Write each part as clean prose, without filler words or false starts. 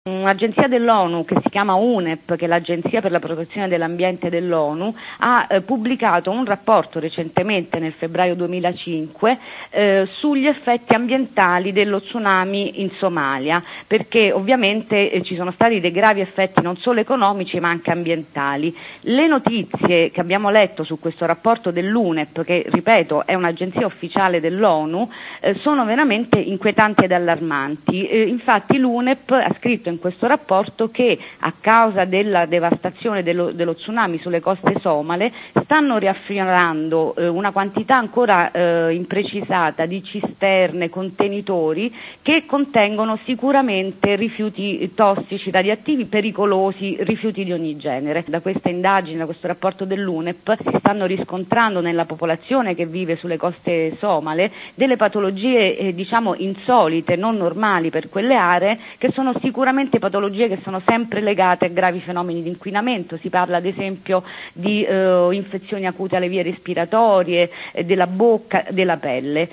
Un'agenzia dell'ONU che si chiama UNEP, che è l'Agenzia per la protezione dell'ambiente dell'ONU, ha pubblicato un rapporto recentemente nel febbraio 2005 sugli effetti ambientali dello tsunami in Somalia, perché ovviamente ci sono stati dei gravi effetti non solo economici ma anche ambientali. Le notizie che abbiamo letto su questo rapporto dell'UNEP, che ripeto è un'agenzia ufficiale dell'ONU, sono veramente inquietanti ed allarmanti. Infatti l'UNEP ha scritto in questo rapporto che a causa della devastazione dello tsunami sulle coste somale stanno riaffiorando una quantità ancora imprecisata di cisterne, contenitori che contengono sicuramente rifiuti tossici, radioattivi, pericolosi, rifiuti di ogni genere. Da questa indagine, da questo rapporto dell'UNEP, si stanno riscontrando nella popolazione che vive sulle coste somale delle patologie diciamo insolite, non normali per quelle aree, che sono sicuramente patologie che sono sempre legate a gravi fenomeni di inquinamento. Si parla ad esempio di infezioni acute alle vie respiratorie, della bocca, della pelle.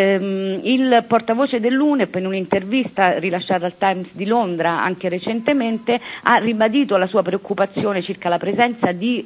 Il portavoce dell'UNEP in un'intervista rilasciata al Times di Londra anche recentemente ha ribadito la sua preoccupazione circa la presenza di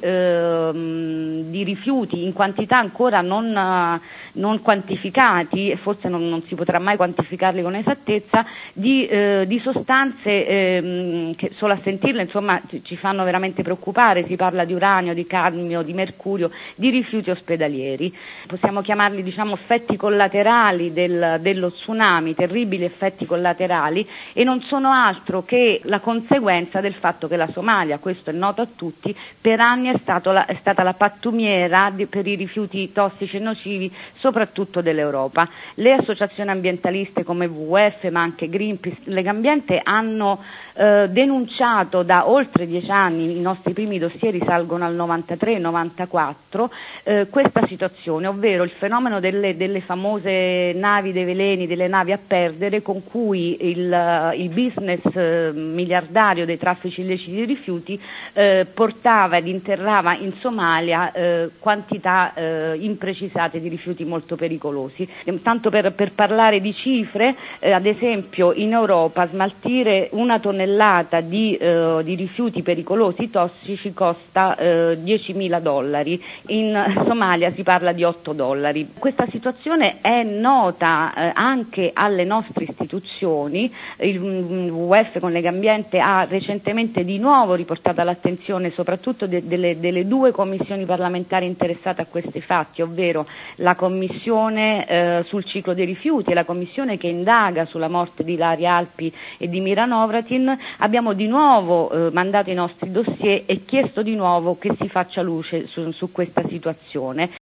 rifiuti in quantità ancora non quantificati, e forse non si potrà mai quantificarli con esattezza, di sostanze che solo a sentirle insomma ci fanno veramente preoccupare. Si parla di uranio, di cadmio, di mercurio, di rifiuti ospedalieri. Possiamo chiamarli diciamo effetti collaterali dello tsunami, terribili effetti collaterali, e non sono altro che la conseguenza del fatto che la Somalia, questo è noto a tutti, per anni è stata la pattumiera per i rifiuti tossici e nocivi soprattutto dell'Europa. Le associazioni ambientaliste come WWF ma anche Greenpeace, Legambiente hanno denunciato da oltre 10 anni, i nostri primi dossier risalgono al 93-94, questa situazione, ovvero il fenomeno delle famose navi dei veleni, delle navi a perdere, con cui il business miliardario dei traffici illeciti di rifiuti portava ed interrava in Somalia quantità imprecisate di rifiuti molto pericolosi. Tanto per parlare di cifre, ad esempio in Europa smaltire una tonnellata di rifiuti pericolosi tossici costa $10.000, in Somalia si parla di $8. Questa situazione è nota anche alle nostre istituzioni. Il WWF con Legambiente ha recentemente di nuovo riportato all'attenzione soprattutto delle due commissioni parlamentari interessate a questi fatti, ovvero la commissione sul ciclo dei rifiuti e la commissione che indaga sulla morte di Ilaria Alpi e di Miran Hrovatin. Abbiamo di nuovo mandato i nostri dossier e chiesto di nuovo che si faccia luce su questa situazione.